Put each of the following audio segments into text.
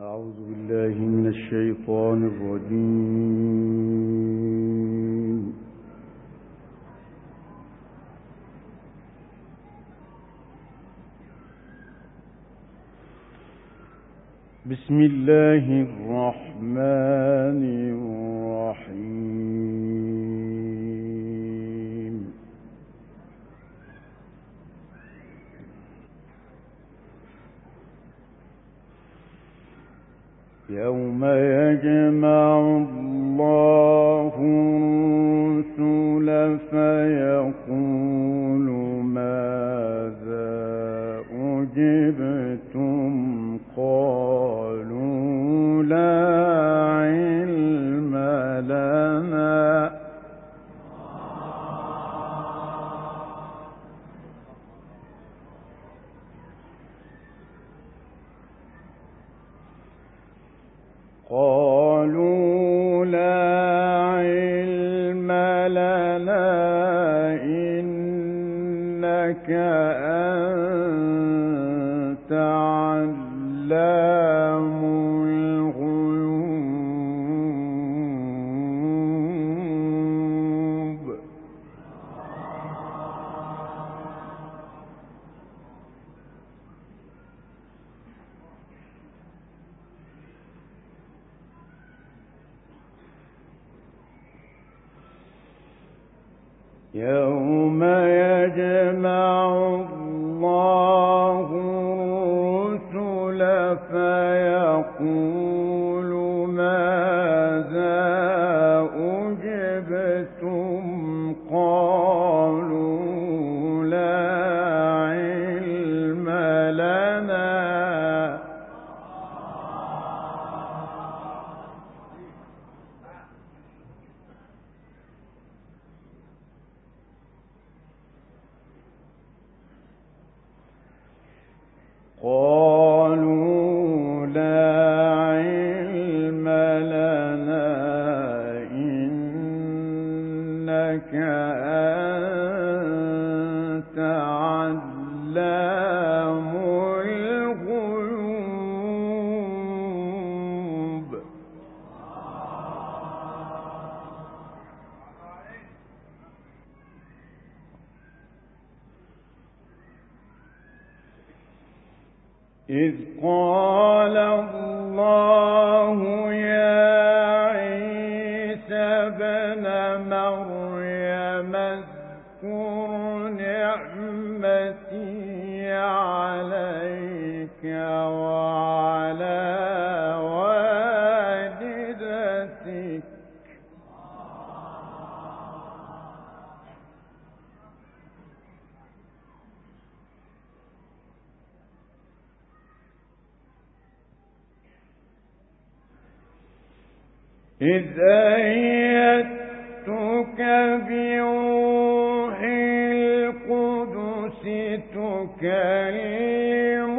أعوذ بالله من الشيطان الرجيم. بسم الله الرحمن الرحيم. يوم يجمع الله الرسل فيقول ماذا أجبتم قالوا لا علم لنا إنك أنت علام الغيوب. يوم يجمع الله الرسل فيقول ماذا أجبتم قالوا لا علم لنا إنك أنت علام الغيوب. إذ قال الله يا عيسى ابن مريم اذكر نعمتي عليك وعلى والدتك إذ أيدتك بروح القدس تكلم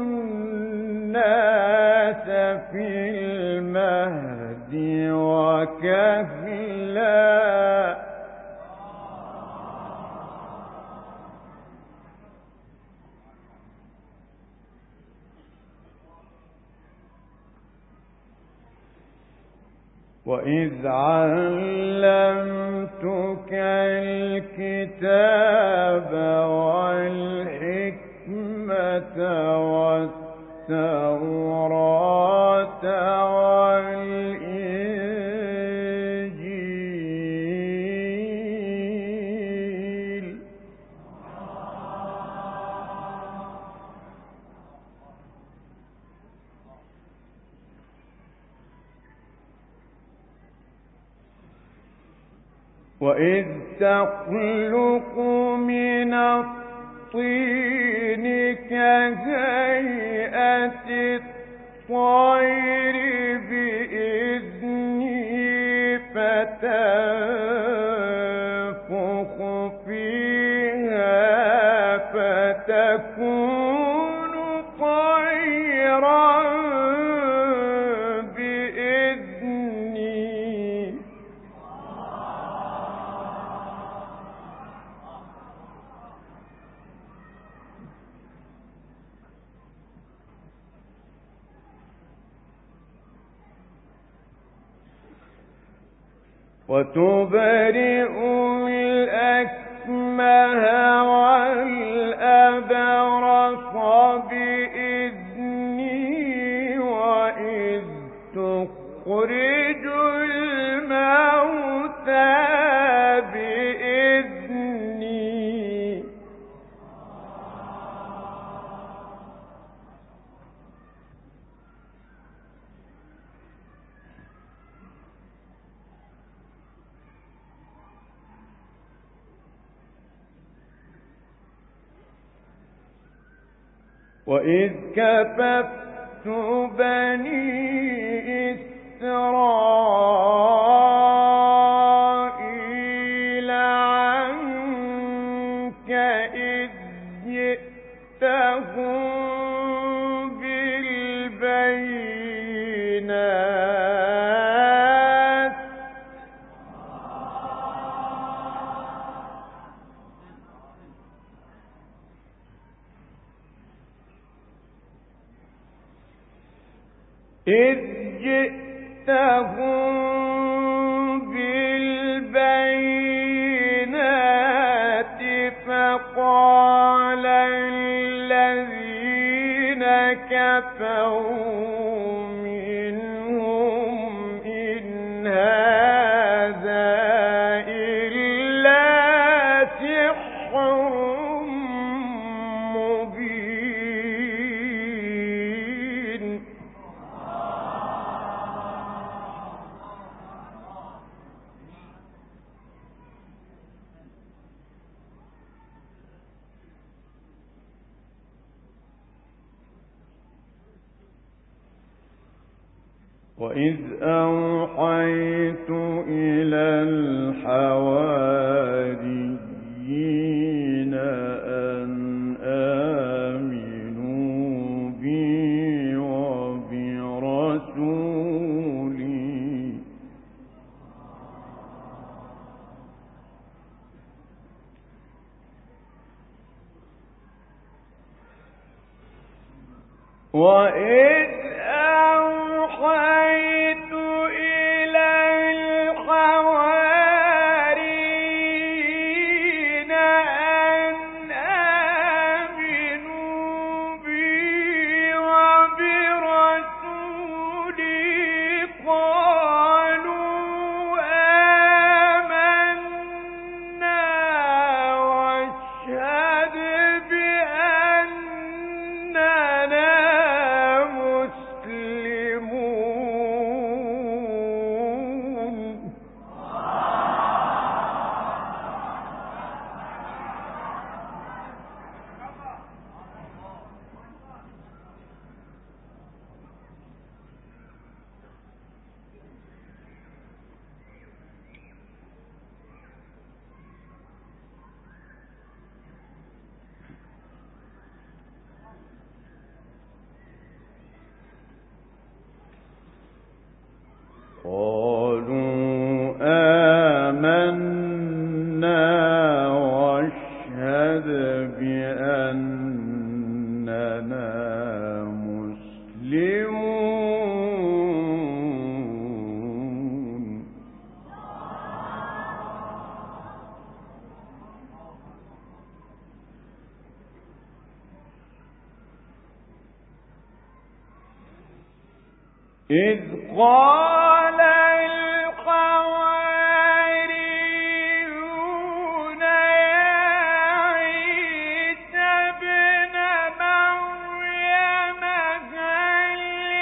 الناس في المهد وكهلا وإذ علمتك الكتاب والحكمة والتوراة والإنجيل. وإذ تخلق من الطين كهيئة الطير بإذني فتنفخ فيها فتكون طيرا بإذني. وتبرئ الأكمه والأبرص بإذني وإذ تخرج الموتى بإذني وإذ كففت بني إسرائيل عنك إذ جئتهم بالبينات فقال الذين كفروا منهم إن هذا إلا سحر مبين وإذ أوحيت إلى الحواريين أن آمنوا بي وبرسولي وإذ أوحيت إلى الحواريين أن آمنوا بي وبرسولي قالوا آمنا واشهد بأننا قالوا آمنا واشهد بأننا مسلمون إذ قال الحواريون يا عيسى ابن مريم هل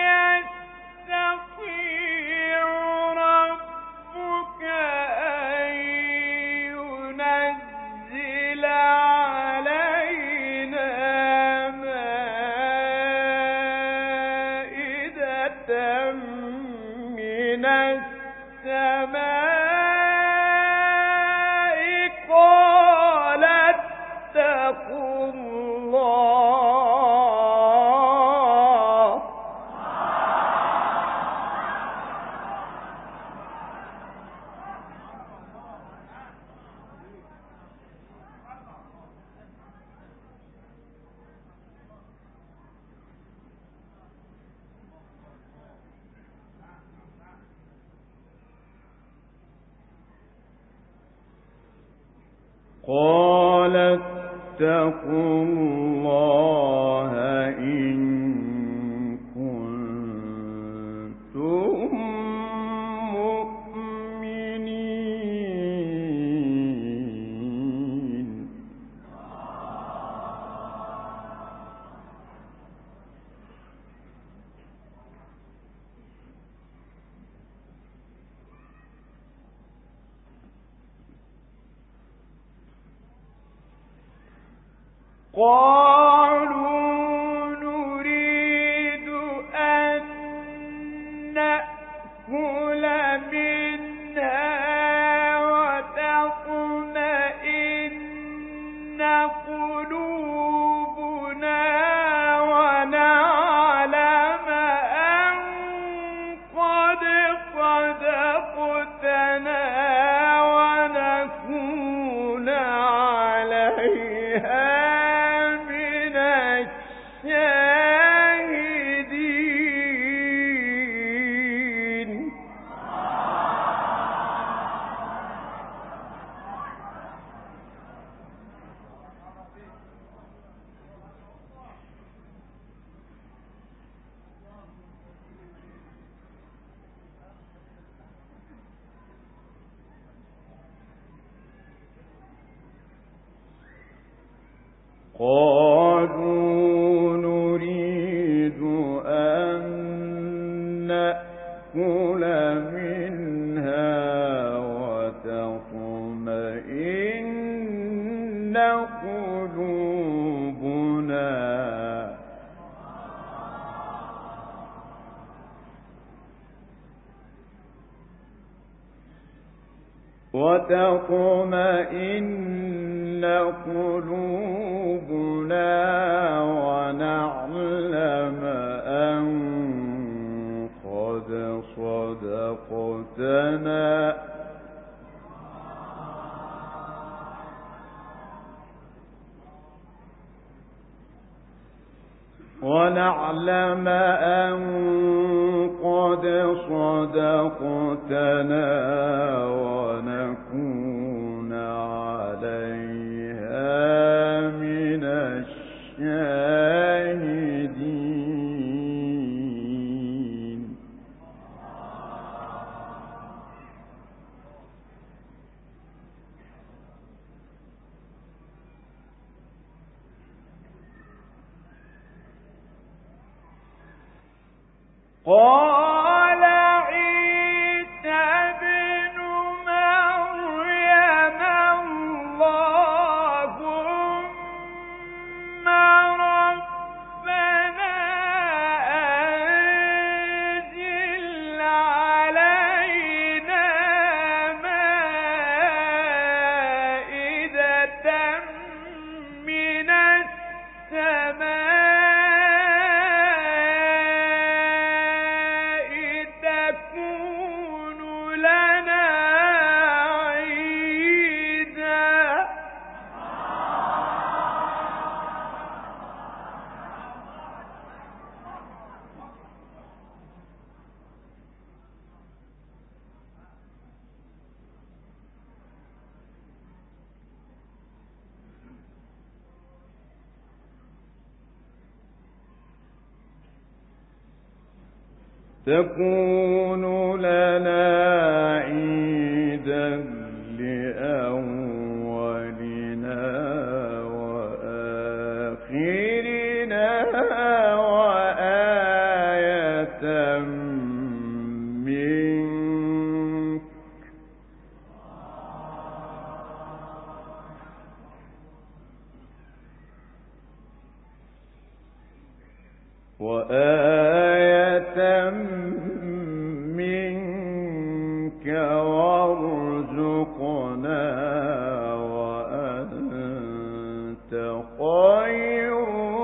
يستطيع ربك أن ينزل علينا مائدة من السماء قال اتقوا الله قال اتقوا الله إن كنتم مؤمنين. قالوا نريد أن نأكل منها وتطمئن قلوبنا ونعلم أن قد صدقتنا ونكون عليها شاهدين. قالوا نريد أن نأكل منها وتطمئن قلوبنا ونعلم أن قد صدقتنا ونكون عليها من الشاهدين. قال عيسى ابن مريم اللهم ربنا أنزل علينا مائدة من السماء تكون لنا عيدا لأولنا وآخرنا وآية منك وارزقنا وأنت خير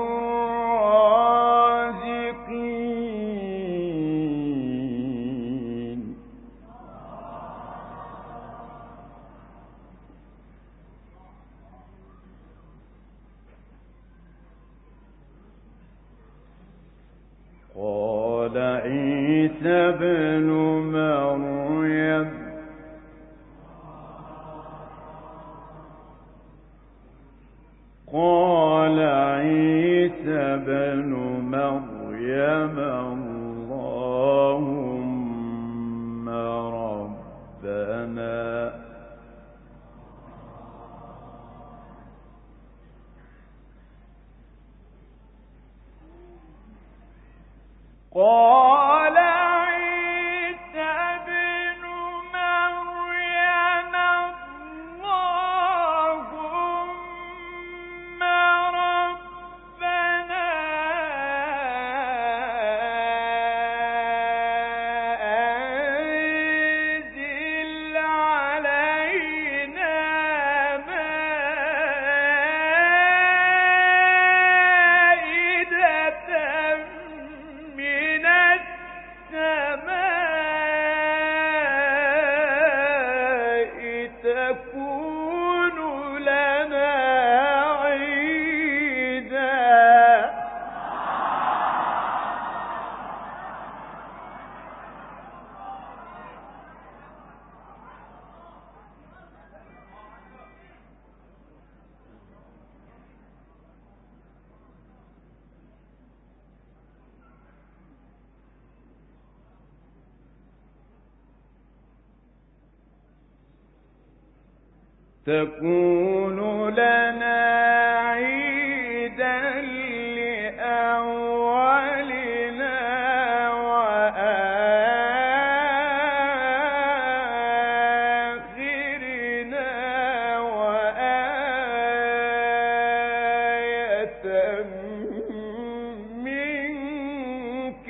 الرازقين. قال عيسى ابن مريم مريم اللهم ربنا قال عيسى ابن مريم اللهم ربنا أنزل علينا مائدة من السماء تكون لنا عيدا تكون لنا عيدا لأولنا وآخرنا وآية منك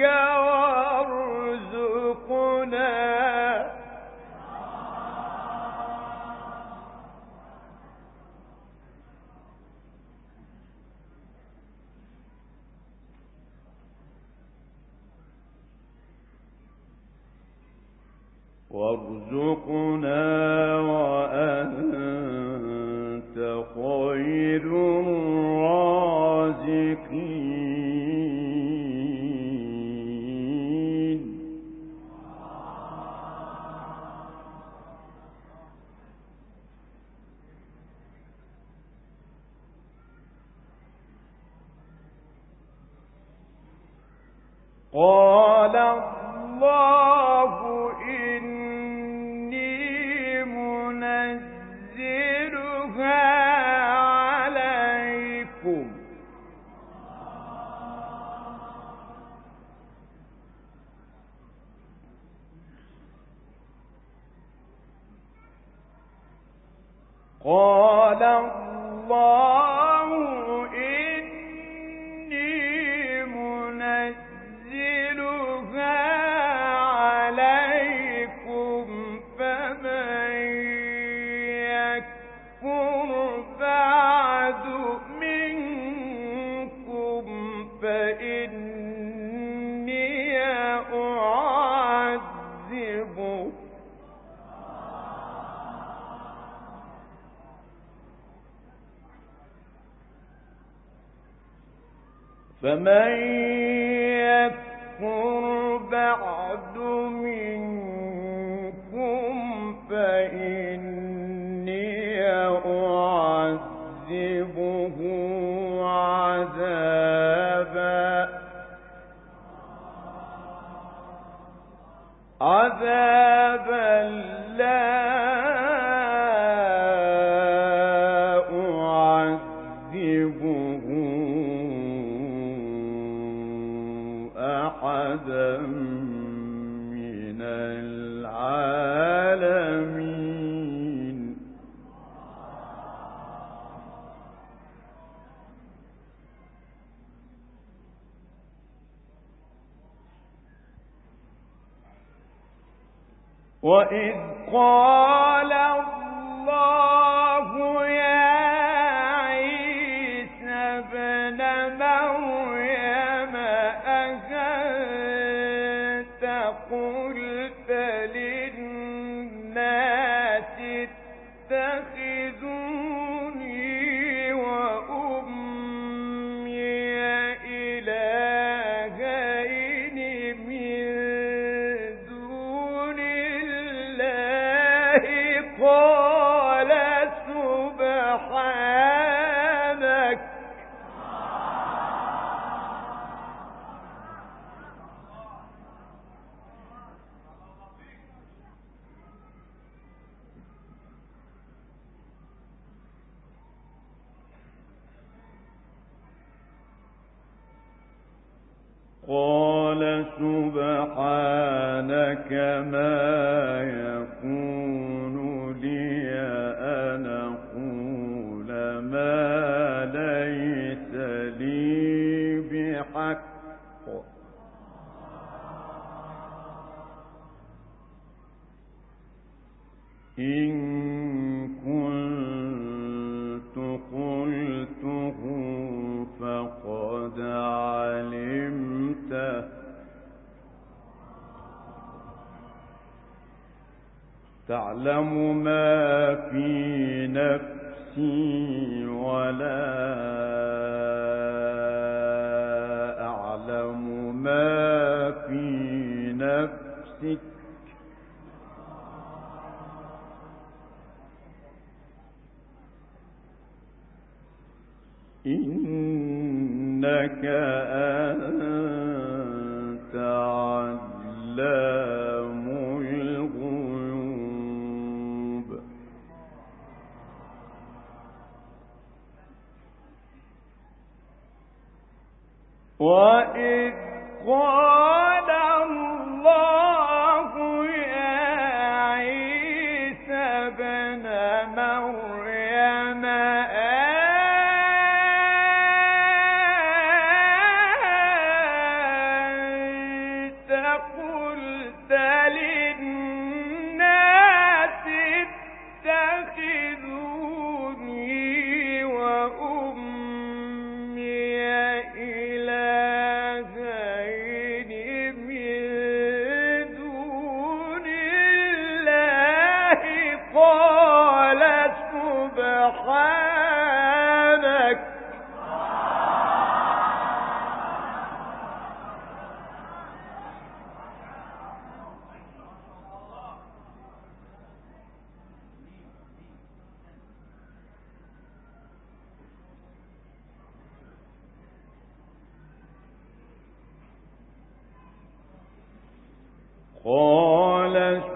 وارزقنا وأنت خير الرازقين قال الله إني منزلها عليكم قال الله إني منزلها عليكم فمن يكفر بعد منكم فإني أعذبه فمن يكفر بعد منكم فإني أعذبه عذابا لا أعذبه أحدا من العالمين وإذ قال الله يا عيسى ابن مريم أأنت قلت للناس اتخذوني وأمي إلهين من دون الله قال سبحانك قال سبحانك ما يكون لي أن أقول ما ليس لي بحق إن كنت قلته فقد علمته تعلم ما في نفسي ولا أعلم ما في نفسك إنك أنت علام الغيوب وإذ قال الله يا عيسى ابن مريم أنت قلت للناس اتخذوني وأمي إلهين من دون الله قال سبحانك قال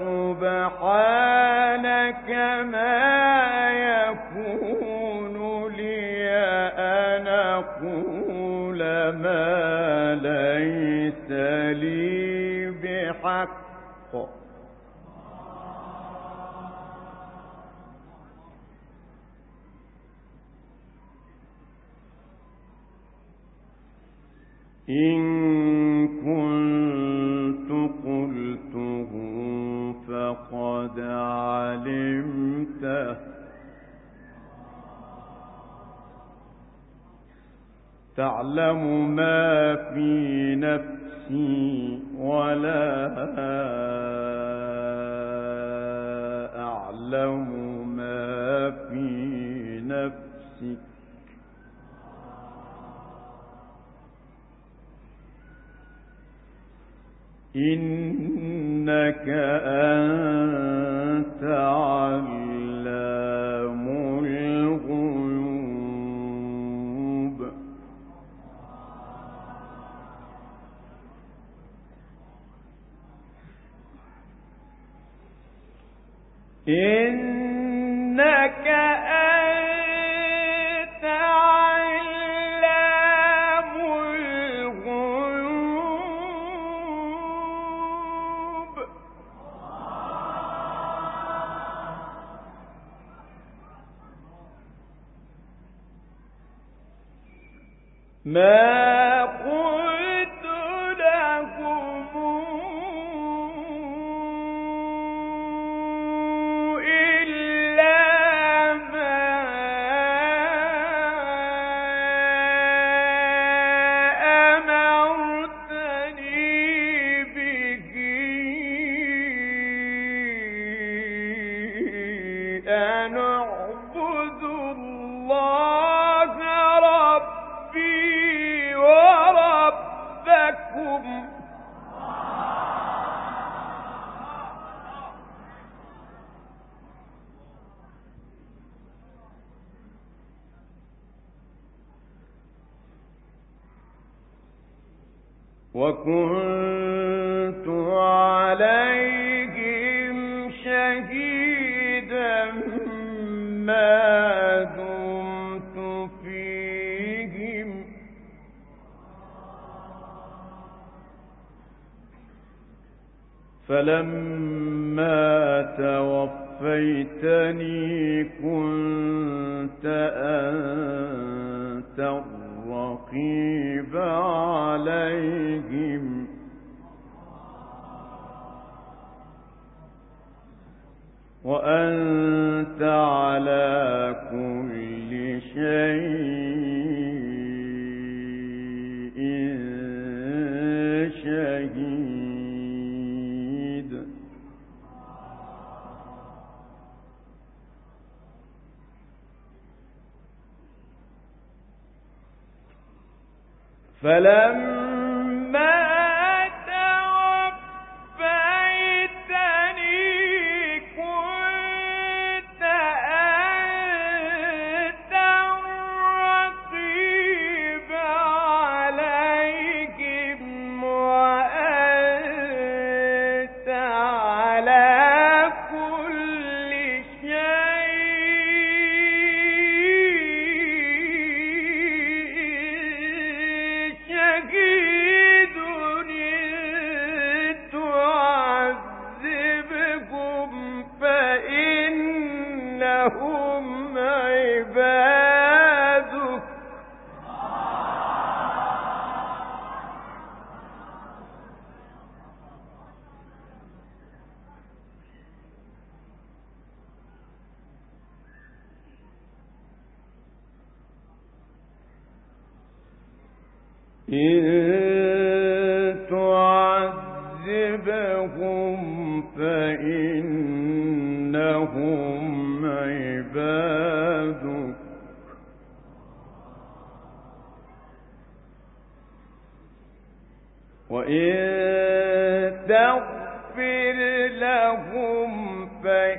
سبحانك ما يكون لي أن أقول ما ليس لي بحق إن كنت قلته فقد علمته تعلم ما في نفسي ولا أعلم ما في نفسك إنك أنت علام الغيوب إنك أنت علام الغيوب ما قلت لهم إلا ما أمرتني به أن أعبد الله ربي وربكم وكنت عليهم شهيدا ما دمت فيهم فلما توفيتني كنت أنت الرقيب عليهم وأنت على كل شيء شهيد. فلما هم عبادك إن تعذبهم فإنهم عبادك وإن تغفر لهم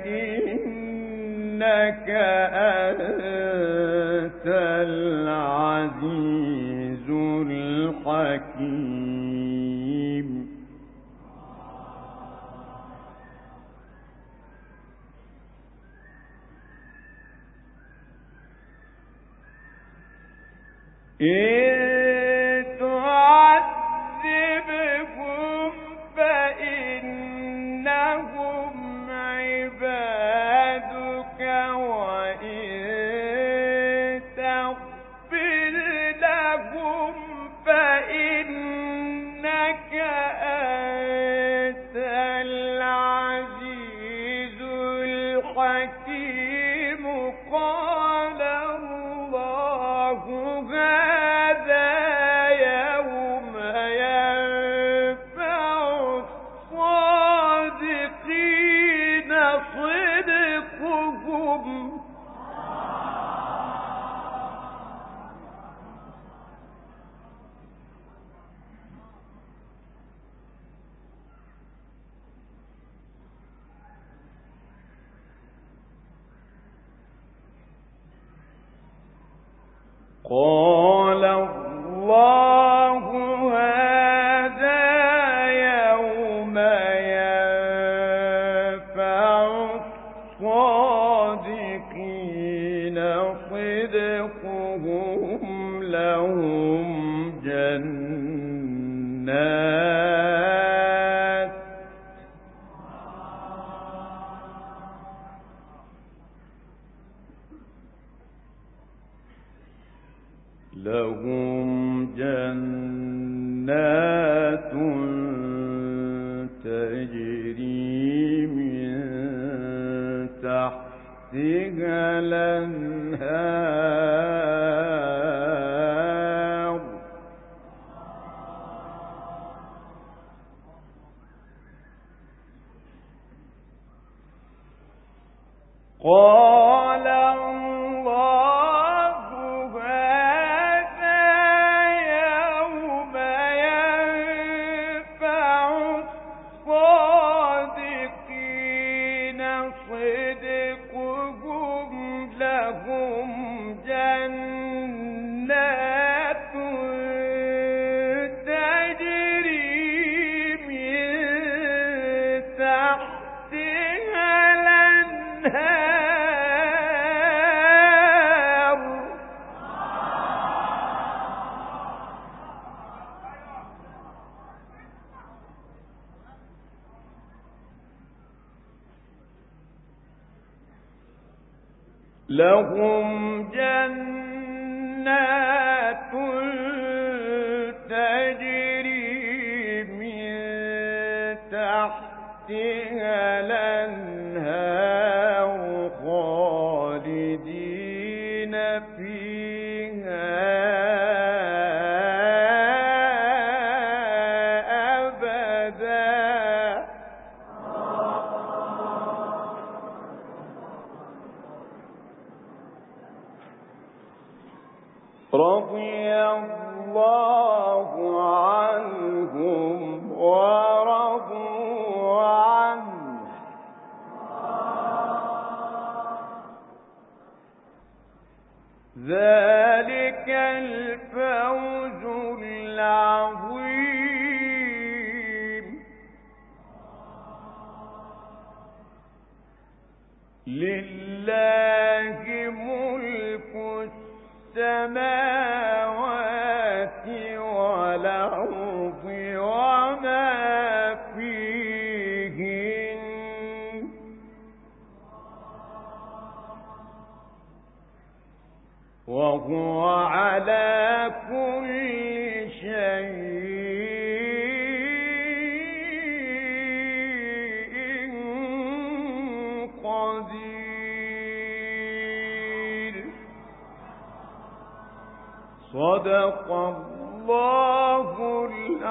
فإنك أنت العزيز الحكيم. إن تعذبهم فإنهم عبادك وإن تغفر لهم فإنك أنت العزيز الحكيم. قال الله هذا يوم ينفع الصادقين صدقهم قال الله هذا يوم ينفع الصادقين صدقهم لهم جنات تجري من تحتها الأنهار قال الله هذا يوم ينفع الصادقين صدقهم لهم جنات تجري من تحتها الأنهار لهم جنات تجري من تحتها الأنهار خالدين فيها أبدا رضي الله عنهم ورضوا عنه ذلك الفوز العظيم لله ملك السماوات والأرض وما فيهن وهو على كل شيء قدير صدق الله